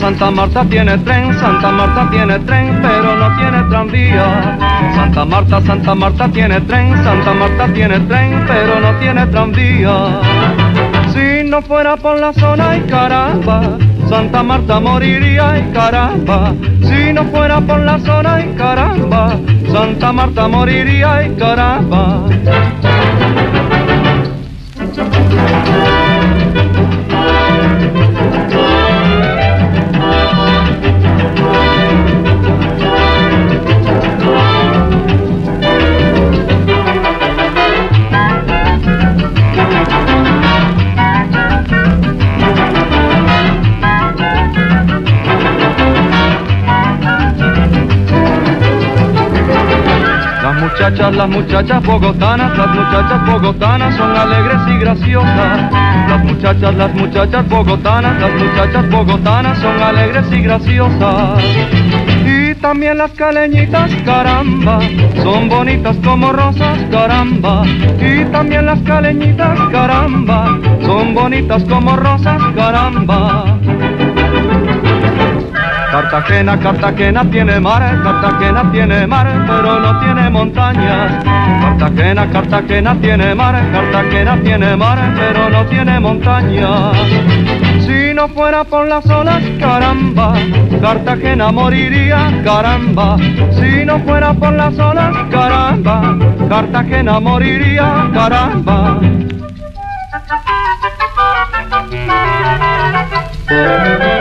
Santa Marta tiene tren, Santa Marta tiene tren, pero no tiene tranvía. Santa Marta tiene tren, Santa Marta tiene tren, pero no tiene tranvía. Si no fuera por la zona, ay caramba, Santa Marta moriría, ay caramba. Si no fuera por la zona, ay caramba, Santa Marta moriría, ay caramba. Las muchachas bogotanas son alegres y graciosas. Las muchachas bogotanas son alegres y graciosas. Y también las caleñitas, caramba, son bonitas como rosas, caramba. Y también las caleñitas, caramba, son bonitas como rosas, caramba. Cartagena tiene mar, Cartagena tiene mar, pero no tiene montañas. Cartagena tiene mar, Cartagena tiene mar, pero no tiene montañas. Si no fuera por las olas, caramba, Cartagena moriría, caramba. Si no fuera por las olas, caramba, Cartagena moriría, caramba.